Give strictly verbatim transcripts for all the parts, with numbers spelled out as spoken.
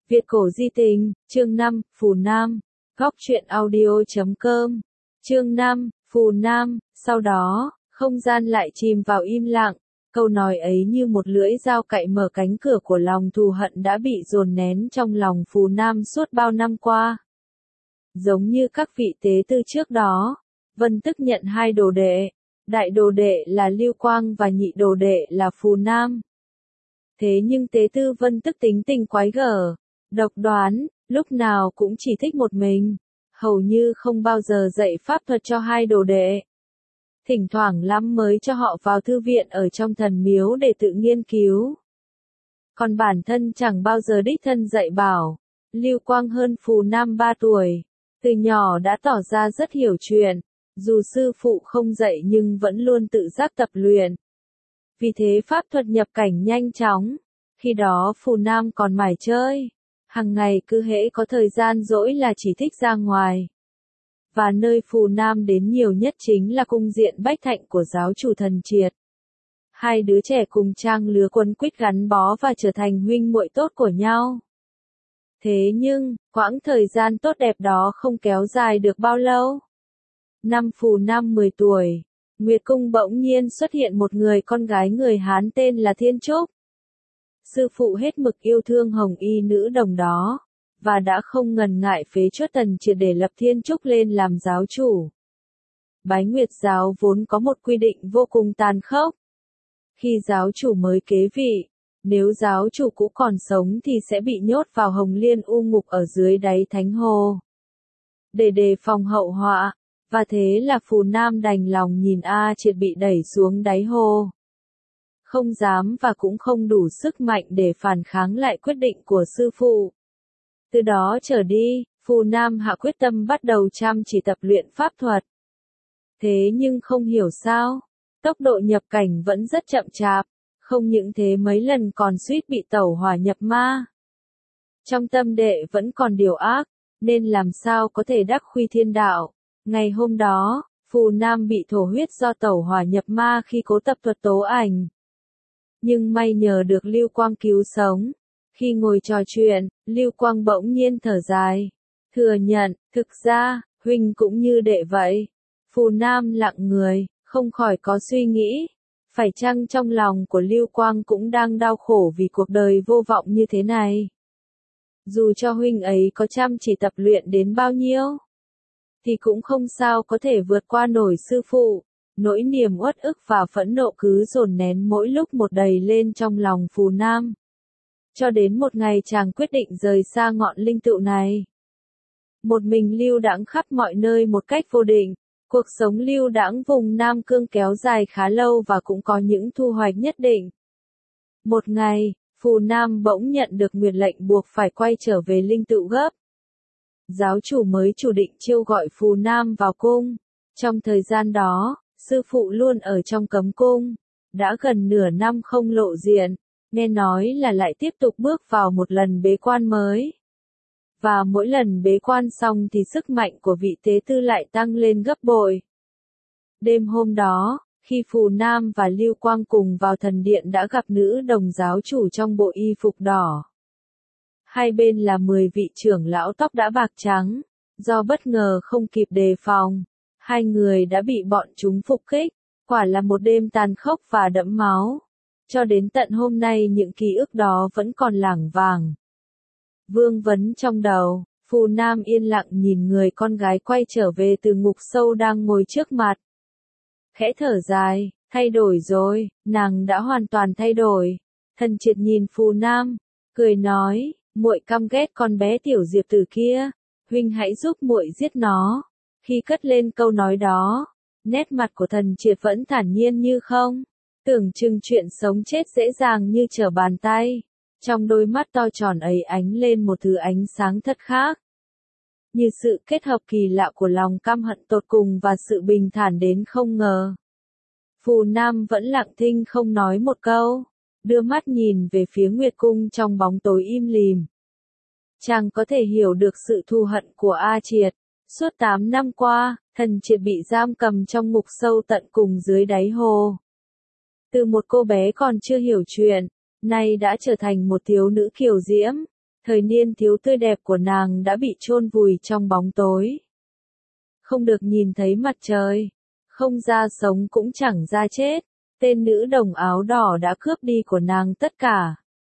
Việt cổ di tình, chương năm, Phù Nam, góc truyện audio chấm com, chương năm, Phù Nam, sau đó, không gian lại chìm vào im lặng, câu nói ấy như một lưỡi dao cạy mở cánh cửa của lòng thù hận đã bị dồn nén trong lòng Phù Nam suốt bao năm qua. Giống như các vị tế tư trước đó, Vân Tức nhận hai đồ đệ, đại đồ đệ là Lưu Quang và nhị đồ đệ là Phù Nam. Thế nhưng tế tư Vân Tức tính tình quái gở, độc đoán, lúc nào cũng chỉ thích một mình, hầu như không bao giờ dạy pháp thuật cho hai đồ đệ. Thỉnh thoảng lắm mới cho họ vào thư viện ở trong thần miếu để tự nghiên cứu. Còn bản thân chẳng bao giờ đích thân dạy bảo. Lưu Quang hơn Phù Nam ba tuổi, từ nhỏ đã tỏ ra rất hiểu chuyện, dù sư phụ không dạy nhưng vẫn luôn tự giác tập luyện. Vì thế pháp thuật nhập cảnh nhanh chóng, khi đó Phù Nam còn mải chơi, hàng ngày cứ hễ có thời gian rỗi là chỉ thích ra ngoài. Và nơi Phù Nam đến nhiều nhất chính là cung điện Bách Thạnh của giáo chủ Thần Triệt. Hai đứa trẻ cùng trang lứa quấn quýt gắn bó và trở thành huynh muội tốt của nhau. Thế nhưng, quãng thời gian tốt đẹp đó không kéo dài được bao lâu. Năm Phù Nam mười tuổi, Nguyệt Cung bỗng nhiên xuất hiện một người con gái người Hán tên là Thiên Trúc. Sư phụ hết mực yêu thương hồng y nữ đồng đó, và đã không ngần ngại phế truất Tần Triệt để lập Thiên Trúc lên làm giáo chủ. Bái Nguyệt giáo vốn có một quy định vô cùng tàn khốc. Khi giáo chủ mới kế vị, nếu giáo chủ cũ còn sống thì sẽ bị nhốt vào Hồng Liên U Ngục ở dưới đáy Thánh Hồ. Để đề phòng hậu họa, và thế là Phù Nam đành lòng nhìn A Triệt bị đẩy xuống đáy hồ. Không dám và cũng không đủ sức mạnh để phản kháng lại quyết định của sư phụ. Từ đó trở đi, Phù Nam hạ quyết tâm bắt đầu chăm chỉ tập luyện pháp thuật. Thế nhưng không hiểu sao, tốc độ nhập cảnh vẫn rất chậm chạp, không những thế mấy lần còn suýt bị tẩu hỏa nhập ma. Trong tâm đệ vẫn còn điều ác, nên làm sao có thể đắc khuy thiên đạo. Ngày hôm đó, Phù Nam bị thổ huyết do tẩu hỏa nhập ma khi cố tập thuật tố ảnh. Nhưng may nhờ được Lưu Quang cứu sống. Khi ngồi trò chuyện, Lưu Quang bỗng nhiên thở dài. Thừa nhận, thực ra, huynh cũng như đệ vậy. Phù Nam lặng người, không khỏi có suy nghĩ. Phải chăng trong lòng của Lưu Quang cũng đang đau khổ vì cuộc đời vô vọng như thế này? Dù cho huynh ấy có chăm chỉ tập luyện đến bao nhiêu, thì cũng không sao có thể vượt qua nổi sư phụ. Nỗi niềm uất ức và phẫn nộ cứ dồn nén mỗi lúc một đầy lên trong lòng Phù Nam. Cho đến một ngày chàng quyết định rời xa ngọn linh tựu này. Một mình lưu đãng khắp mọi nơi một cách vô định. Cuộc sống lưu đãng vùng Nam Cương kéo dài khá lâu và cũng có những thu hoạch nhất định. Một ngày, Phù Nam bỗng nhận được nguyệt lệnh buộc phải quay trở về linh tựu gấp. Giáo chủ mới chủ định chiêu gọi Phù Nam vào cung. Trong thời gian đó, sư phụ luôn ở trong cấm cung. Đã gần nửa năm không lộ diện, nghe nói là lại tiếp tục bước vào một lần bế quan mới. Và mỗi lần bế quan xong thì sức mạnh của vị tế tư lại tăng lên gấp bội. Đêm hôm đó, khi Phù Nam và Lưu Quang cùng vào thần điện đã gặp nữ đồng giáo chủ trong bộ y phục đỏ. Hai bên là mười vị trưởng lão tóc đã bạc trắng, do bất ngờ không kịp đề phòng, hai người đã bị bọn chúng phục kích, quả là một đêm tàn khốc và đẫm máu. Cho đến tận hôm nay những ký ức đó vẫn còn lảng vảng. Vương vấn trong đầu, Phù Nam yên lặng nhìn người con gái quay trở về từ ngục sâu đang ngồi trước mặt. Khẽ thở dài, thay đổi rồi, nàng đã hoàn toàn thay đổi. Thần Triệt nhìn Phù Nam, cười nói, muội căm ghét con bé tiểu Diệp Tử kia, huynh hãy giúp muội giết nó. Khi cất lên câu nói đó, nét mặt của Thần Triệt vẫn thản nhiên như không, tưởng chừng chuyện sống chết dễ dàng như trở bàn tay. Trong đôi mắt to tròn ấy ánh lên một thứ ánh sáng thật khác. Như sự kết hợp kỳ lạ của lòng căm hận tột cùng và sự bình thản đến không ngờ. Phù Nam vẫn lặng thinh không nói một câu, đưa mắt nhìn về phía Nguyệt Cung trong bóng tối im lìm. Chàng có thể hiểu được sự thù hận của A Triệt. Suốt tám năm qua, Thần Triệt bị giam cầm trong ngục sâu tận cùng dưới đáy hồ. Từ một cô bé còn chưa hiểu chuyện, nay đã trở thành một thiếu nữ kiều diễm. Thời niên thiếu tươi đẹp của nàng đã bị chôn vùi trong bóng tối. Không được nhìn thấy mặt trời, không ra sống cũng chẳng ra chết, tên nữ đồng áo đỏ đã cướp đi của nàng tất cả.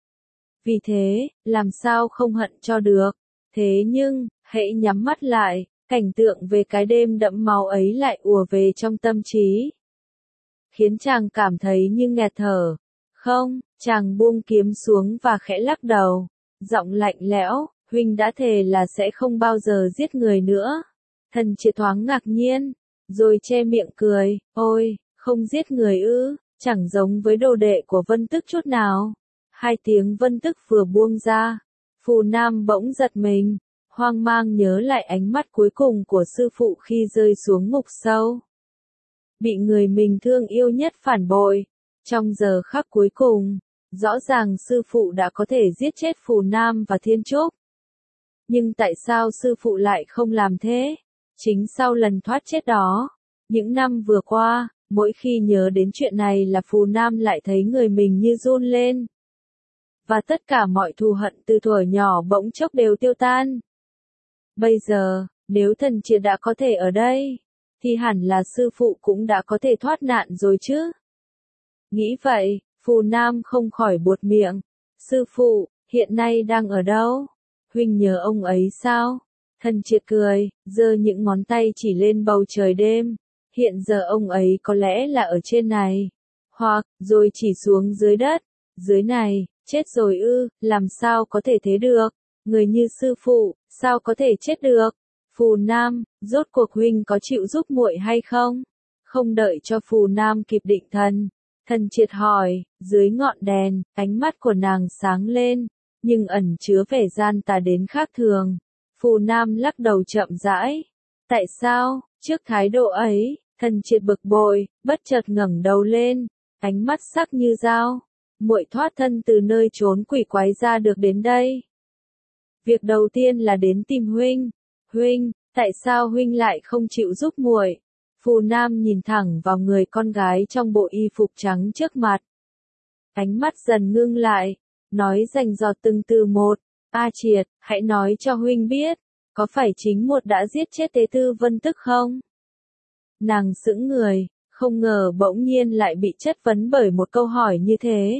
Vì thế, làm sao không hận cho được, thế nhưng, hãy nhắm mắt lại, cảnh tượng về cái đêm đẫm máu ấy lại ùa về trong tâm trí. Khiến chàng cảm thấy như nghẹt thở. Không, chàng buông kiếm xuống và khẽ lắc đầu, giọng lạnh lẽo, huynh đã thề là sẽ không bao giờ giết người nữa. Thần Triệt thoáng ngạc nhiên, rồi che miệng cười, ôi, không giết người ư, chẳng giống với đồ đệ của Vân Tức chút nào. Hai tiếng Vân Tức vừa buông ra, Phù Nam bỗng giật mình, hoang mang nhớ lại ánh mắt cuối cùng của sư phụ khi rơi xuống ngục sâu. Bị người mình thương yêu nhất phản bội, trong giờ khắc cuối cùng, rõ ràng sư phụ đã có thể giết chết Phù Nam và Thiên Trúc. Nhưng tại sao sư phụ lại không làm thế? Chính sau lần thoát chết đó, những năm vừa qua, mỗi khi nhớ đến chuyện này là Phù Nam lại thấy người mình như run lên. Và tất cả mọi thù hận từ thuở nhỏ bỗng chốc đều tiêu tan. Bây giờ, nếu Thần Triệt đã có thể ở đây, thì hẳn là sư phụ cũng đã có thể thoát nạn rồi chứ. Nghĩ vậy, Phù Nam không khỏi buột miệng. Sư phụ, hiện nay đang ở đâu? Huynh nhớ ông ấy sao? Thần Triệt cười, giơ những ngón tay chỉ lên bầu trời đêm. Hiện giờ ông ấy có lẽ là ở trên này. Hoặc, rồi chỉ xuống dưới đất. Dưới này, chết rồi ư, làm sao có thể thế được? Người như sư phụ, sao có thể chết được? Phù Nam, rốt cuộc huynh có chịu giúp muội hay không? Không đợi cho Phù Nam kịp định thần, Thần Triệt hỏi, dưới ngọn đèn, ánh mắt của nàng sáng lên, nhưng ẩn chứa vẻ gian tà đến khác thường. Phù Nam lắc đầu chậm rãi. Tại sao, trước thái độ ấy, Thần Triệt bực bội, bất chợt ngẩng đầu lên, ánh mắt sắc như dao. Muội thoát thân từ nơi trốn quỷ quái ra được đến đây. Việc đầu tiên là đến tìm huynh. Huynh, tại sao huynh lại không chịu giúp muội? Phù Nam nhìn thẳng vào người con gái trong bộ y phục trắng trước mặt. Ánh mắt dần ngưng lại, nói rành rọt từng từ một. A Triệt, hãy nói cho huynh biết, có phải chính một đã giết chết tế tư Vân Tức không? Nàng sững người, không ngờ bỗng nhiên lại bị chất vấn bởi một câu hỏi như thế.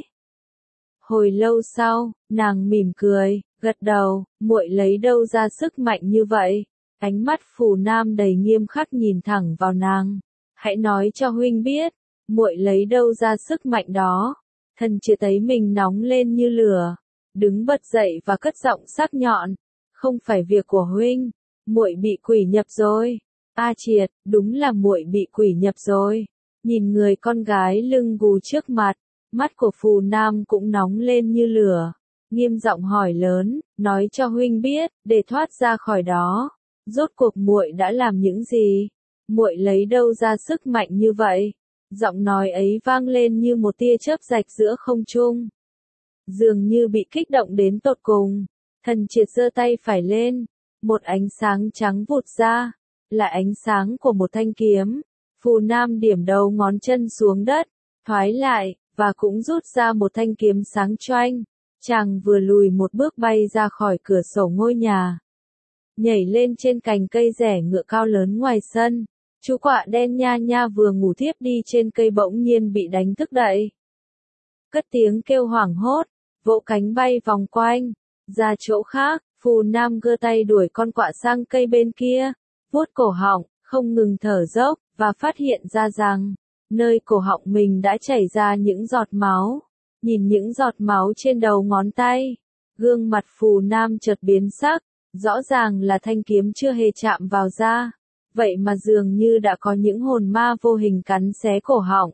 Hồi lâu sau, nàng mỉm cười, gật đầu, muội lấy đâu ra sức mạnh như vậy? Ánh mắt Phù Nam đầy nghiêm khắc nhìn thẳng vào nàng. Hãy nói cho huynh biết, muội lấy đâu ra sức mạnh đó? Thần Triệt thấy mình nóng lên như lửa, đứng bật dậy và cất giọng sắc nhọn. Không phải việc của huynh, muội bị quỷ nhập rồi. A Triệt, đúng là muội bị quỷ nhập rồi. Nhìn người con gái lưng gù trước mặt, mắt của Phù Nam cũng nóng lên như lửa, nghiêm giọng hỏi lớn, nói cho huynh biết, để thoát ra khỏi đó, rốt cuộc muội đã làm những gì? Muội lấy đâu ra sức mạnh như vậy? Giọng nói ấy vang lên như một tia chớp rạch giữa không trung, dường như bị kích động đến tột cùng. Thần Triệt giơ tay phải lên, một ánh sáng trắng vụt ra, là ánh sáng của một thanh kiếm. Phù Nam điểm đầu ngón chân xuống đất, thoái lại, và cũng rút ra một thanh kiếm sáng choang. Chàng vừa lùi một bước bay ra khỏi cửa sổ ngôi nhà, nhảy lên trên cành cây rẻ ngựa cao lớn ngoài sân. Chú quạ đen Nha Nha vừa ngủ thiếp đi trên cây bỗng nhiên bị đánh thức dậy. Cất tiếng kêu hoảng hốt, vỗ cánh bay vòng quanh, ra chỗ khác. Phù Nam giơ tay đuổi con quạ sang cây bên kia, vuốt cổ họng, không ngừng thở dốc, và phát hiện ra rằng, nơi cổ họng mình đã chảy ra những giọt máu. Nhìn những giọt máu trên đầu ngón tay, gương mặt Phù Nam chợt biến sắc, rõ ràng là thanh kiếm chưa hề chạm vào da, vậy mà dường như đã có những hồn ma vô hình cắn xé cổ họng,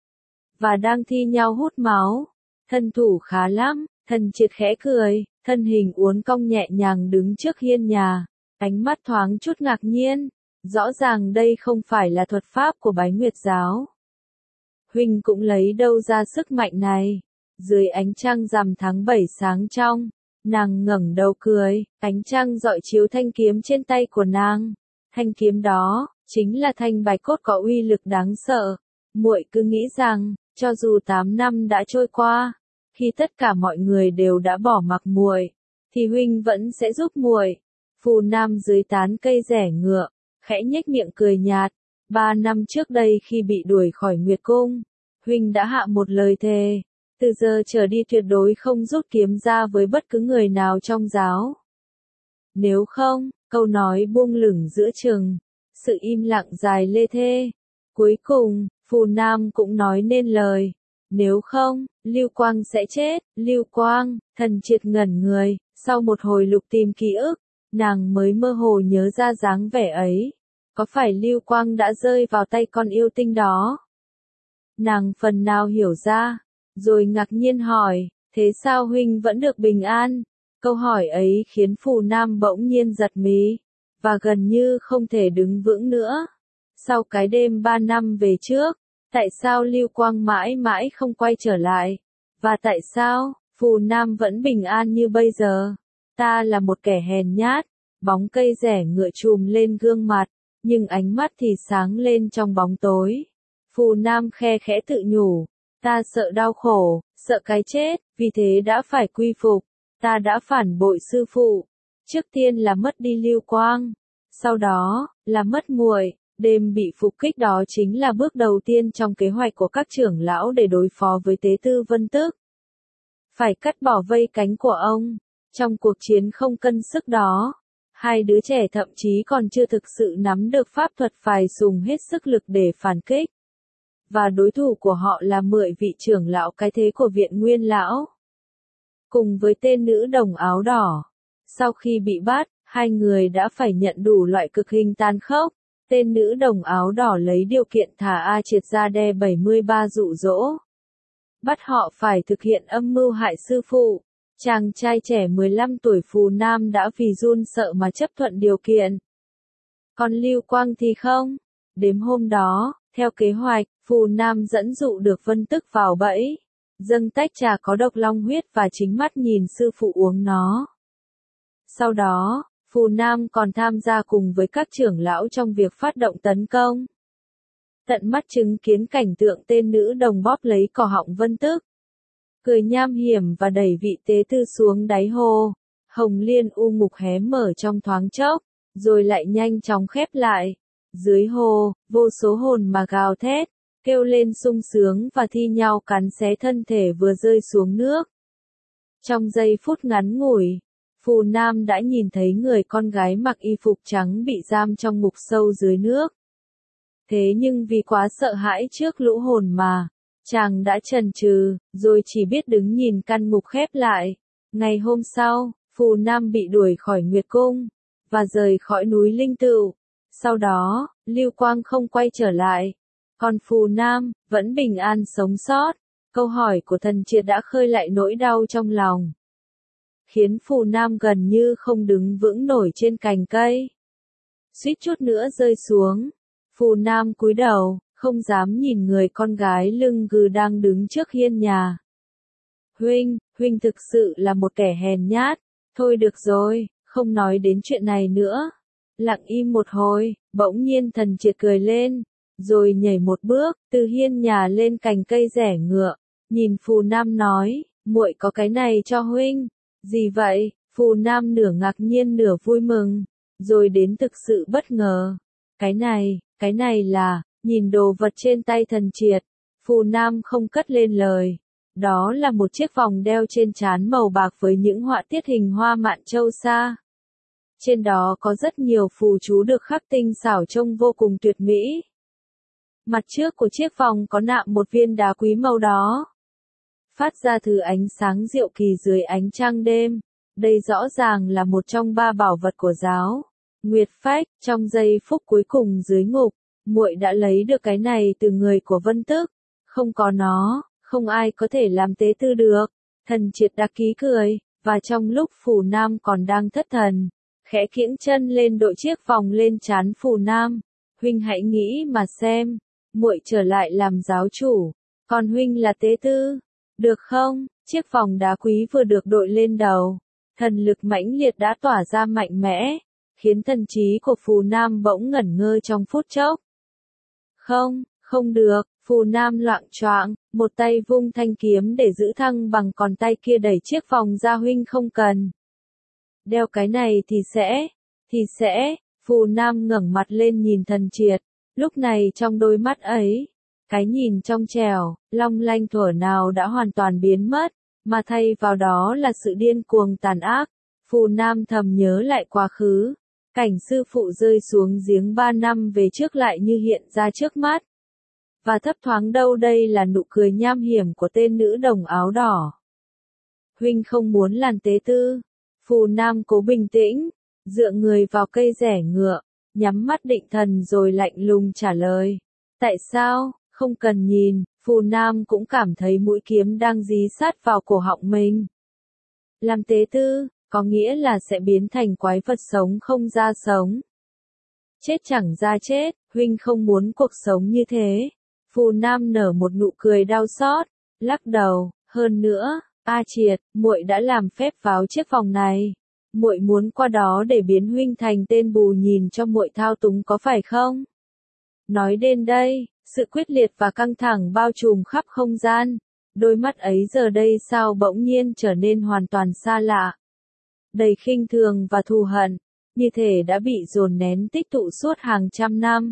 và đang thi nhau hút máu. Thân thủ khá lắm, Thần Triệt khẽ cười, thân hình uốn cong nhẹ nhàng đứng trước hiên nhà, ánh mắt thoáng chút ngạc nhiên, rõ ràng đây không phải là thuật pháp của Bái Nguyệt giáo. Huynh cũng lấy đâu ra sức mạnh này? Dưới ánh trăng rằm tháng bảy sáng trong, nàng ngẩng đầu cười, ánh trăng rọi chiếu thanh kiếm trên tay của nàng. Thanh kiếm đó, chính là thanh bạch cốt có uy lực đáng sợ. Muội cứ nghĩ rằng, cho dù tám năm đã trôi qua, khi tất cả mọi người đều đã bỏ mặc muội, thì huynh vẫn sẽ giúp muội. Phù Nam dưới tán cây rẻ ngựa, khẽ nhếch miệng cười nhạt. Ba năm trước đây khi bị đuổi khỏi Nguyệt Cung, huynh đã hạ một lời thề, từ giờ trở đi tuyệt đối không rút kiếm ra với bất cứ người nào trong giáo. Nếu không, câu nói buông lửng giữa chừng, sự im lặng dài lê thê. Cuối cùng, Phù Nam cũng nói nên lời. Nếu không, Lưu Quang sẽ chết. Lưu Quang, Thần Triệt ngẩn người, sau một hồi lục tìm ký ức, nàng mới mơ hồ nhớ ra dáng vẻ ấy. Có phải Lưu Quang đã rơi vào tay con yêu tinh đó? Nàng phần nào hiểu ra, rồi ngạc nhiên hỏi, thế sao huynh vẫn được bình an? Câu hỏi ấy khiến Phù Nam bỗng nhiên giật mí, và gần như không thể đứng vững nữa. Sau cái đêm ba năm về trước, tại sao Lưu Quang mãi mãi không quay trở lại? Và tại sao, Phù Nam vẫn bình an như bây giờ? Ta là một kẻ hèn nhát, bóng cây rẻ ngựa chùm lên gương mặt, nhưng ánh mắt thì sáng lên trong bóng tối. Phù Nam khe khẽ tự nhủ, ta sợ đau khổ, sợ cái chết, vì thế đã phải quy phục. Ta đã phản bội sư phụ. Trước tiên là mất đi Lưu Quang, sau đó là mất muội. Đêm bị phục kích đó chính là bước đầu tiên trong kế hoạch của các trưởng lão để đối phó với tế tư Vân Tức. Phải cắt bỏ vây cánh của ông. Trong cuộc chiến không cân sức đó, hai đứa trẻ thậm chí còn chưa thực sự nắm được pháp thuật phải dùng hết sức lực để phản kích. Và đối thủ của họ là mười vị trưởng lão cái thế của viện Nguyên Lão. Cùng với tên nữ đồng áo đỏ. Sau khi bị bắt, hai người đã phải nhận đủ loại cực hình tàn khốc. Tên nữ đồng áo đỏ lấy điều kiện thả A Triệt ra đe bảy mươi ba dụ dỗ. Bắt họ phải thực hiện âm mưu hại sư phụ. Chàng trai trẻ mười lăm tuổi Phù Nam đã vì run sợ mà chấp thuận điều kiện. Còn Lưu Quang thì không. Đêm hôm đó, theo kế hoạch, Phù Nam dẫn dụ được Vân Tức vào bẫy. Dâng tách trà có độc long huyết và chính mắt nhìn sư phụ uống nó. Sau đó, Phù Nam còn tham gia cùng với các trưởng lão trong việc phát động tấn công. Tận mắt chứng kiến cảnh tượng tên nữ đồng bóp lấy cò họng Vân Tức. Cười nham hiểm và đẩy vị tế tư xuống đáy hồ. Hồng Liên u ngục hé mở trong thoáng chốc, rồi lại nhanh chóng khép lại. Dưới hồ, vô số hồn mà gào thét, kêu lên sung sướng và thi nhau cắn xé thân thể vừa rơi xuống nước. Trong giây phút ngắn ngủi, Phù Nam đã nhìn thấy người con gái mặc y phục trắng bị giam trong ngục sâu dưới nước. Thế nhưng vì quá sợ hãi trước lũ hồn mà, chàng đã chần chừ, rồi chỉ biết đứng nhìn căn ngục khép lại. Ngày hôm sau, Phù Nam bị đuổi khỏi Nguyệt Cung, và rời khỏi núi Linh Tựu. Sau đó, Lưu Quang không quay trở lại. Còn Phù Nam, vẫn bình an sống sót. Câu hỏi của Thần Triệt đã khơi lại nỗi đau trong lòng, khiến Phù Nam gần như không đứng vững nổi trên cành cây. Suýt chút nữa rơi xuống. Phù Nam cúi đầu, không dám nhìn người con gái lưng gừ đang đứng trước hiên nhà. Huynh, huynh thực sự là một kẻ hèn nhát. Thôi được rồi, không nói đến chuyện này nữa. Lặng im một hồi, bỗng nhiên Thần Triệt cười lên, rồi nhảy một bước, từ hiên nhà lên cành cây rẻ ngựa, nhìn Phù Nam nói, muội có cái này cho huynh. Gì vậy? Phù Nam nửa ngạc nhiên nửa vui mừng, rồi đến thực sự bất ngờ. Cái này, cái này là, nhìn đồ vật trên tay Thần Triệt, Phù Nam không cất lên lời. Đó là một chiếc vòng đeo trên trán màu bạc với những họa tiết hình hoa mạn châu sa. Trên đó có rất nhiều phù chú được khắc tinh xảo trông vô cùng tuyệt mỹ. Mặt trước của chiếc vòng có nạm một viên đá quý màu đó, phát ra thứ ánh sáng diệu kỳ dưới ánh trăng đêm. Đây rõ ràng là một trong ba bảo vật của giáo Nguyệt Phách. Trong giây phút cuối cùng dưới ngục, muội đã lấy được cái này từ người của Vân Tức. Không có nó, không ai có thể làm tế tư được. Thần Triệt đắc ý cười, và trong lúc Phù Nam còn đang thất thần, khẽ kiễng chân lên đội chiếc vòng lên trán Phù Nam. Huynh hãy nghĩ mà xem, muội trở lại làm giáo chủ, còn huynh là tế tư, được không? Chiếc vòng đá quý vừa được đội lên đầu, thần lực mãnh liệt đã tỏa ra mạnh mẽ, khiến thần trí của Phù Nam bỗng ngẩn ngơ trong phút chốc. Không, không được. Phù Nam loạng choạng, một tay vung thanh kiếm để giữ thăng bằng, còn tay kia đẩy chiếc vòng ra. Huynh không cần. Đeo cái này thì sẽ, thì sẽ, Phù Nam ngẩng mặt lên nhìn Thần Triệt, lúc này trong đôi mắt ấy, cái nhìn trong trẻo, long lanh thuở nào đã hoàn toàn biến mất, mà thay vào đó là sự điên cuồng tàn ác. Phù Nam thầm nhớ lại quá khứ, cảnh sư phụ rơi xuống giếng ba năm về trước lại như hiện ra trước mắt. Và thấp thoáng đâu đây là nụ cười nham hiểm của tên nữ đồng áo đỏ. Huynh không muốn làm tế tư. Phù Nam cố bình tĩnh, dựa người vào cây rẻ ngựa, nhắm mắt định thần rồi lạnh lùng trả lời. Tại sao? Không cần nhìn, Phù Nam cũng cảm thấy mũi kiếm đang dí sát vào cổ họng mình. Làm tế tư, có nghĩa là sẽ biến thành quái vật sống không ra sống. Chết chẳng ra chết, huynh không muốn cuộc sống như thế. Phù Nam nở một nụ cười đau xót, lắc đầu, hơn nữa, A Triệt, muội đã làm phép pháo chiếc vòng này. Muội muốn qua đó để biến huynh thành tên bù nhìn cho muội thao túng có phải không? Nói đến đây, sự quyết liệt và căng thẳng bao trùm khắp không gian. Đôi mắt ấy giờ đây sao bỗng nhiên trở nên hoàn toàn xa lạ. Đầy khinh thường và thù hận, như thể đã bị dồn nén tích tụ suốt hàng trăm năm.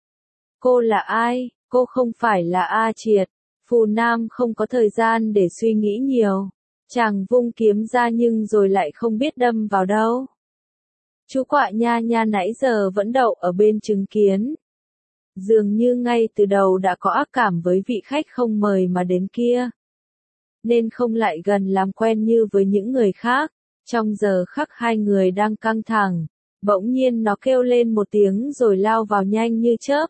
Cô là ai? Cô không phải là A Triệt. Phù Nam không có thời gian để suy nghĩ nhiều. Chàng vung kiếm ra nhưng rồi lại không biết đâm vào đâu. Chú quạ nha nha nãy giờ vẫn đậu ở bên chứng kiến. Dường như ngay từ đầu đã có ác cảm với vị khách không mời mà đến kia. Nên không lại gần làm quen như với những người khác. Trong giờ khắc hai người đang căng thẳng, bỗng nhiên nó kêu lên một tiếng rồi lao vào nhanh như chớp.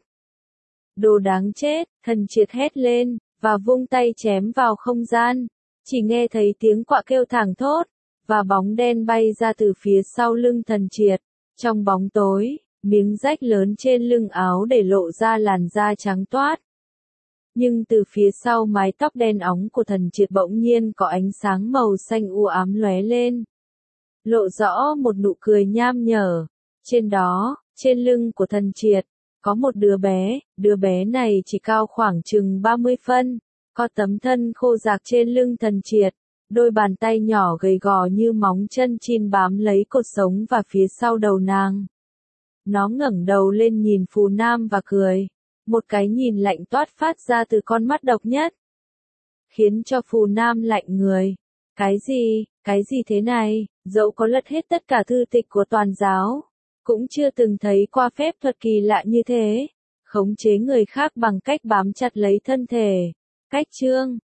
Đồ đáng chết, Thần Triệt hét lên, và vung tay chém vào không gian. Chỉ nghe thấy tiếng quạ kêu thảng thốt, và bóng đen bay ra từ phía sau lưng Thần Triệt. Trong bóng tối, miếng rách lớn trên lưng áo để lộ ra làn da trắng toát. Nhưng từ phía sau mái tóc đen óng của Thần Triệt bỗng nhiên có ánh sáng màu xanh u ám lóe lên. Lộ rõ một nụ cười nham nhở. Trên đó, trên lưng của Thần Triệt, có một đứa bé, đứa bé này chỉ cao khoảng chừng ba mươi phân, có tấm thân khô rạc trên lưng Thần Triệt, đôi bàn tay nhỏ gầy gò như móng chân chin bám lấy cột sống và phía sau đầu nàng. Nó ngẩng đầu lên nhìn Phù Nam và cười, một cái nhìn lạnh toát phát ra từ con mắt độc nhất, khiến cho Phù Nam lạnh người. Cái gì, cái gì thế này, dẫu có lật hết tất cả thư tịch của toàn giáo, cũng chưa từng thấy qua phép thuật kỳ lạ như thế, khống chế người khác bằng cách bám chặt lấy thân thể. Cách chương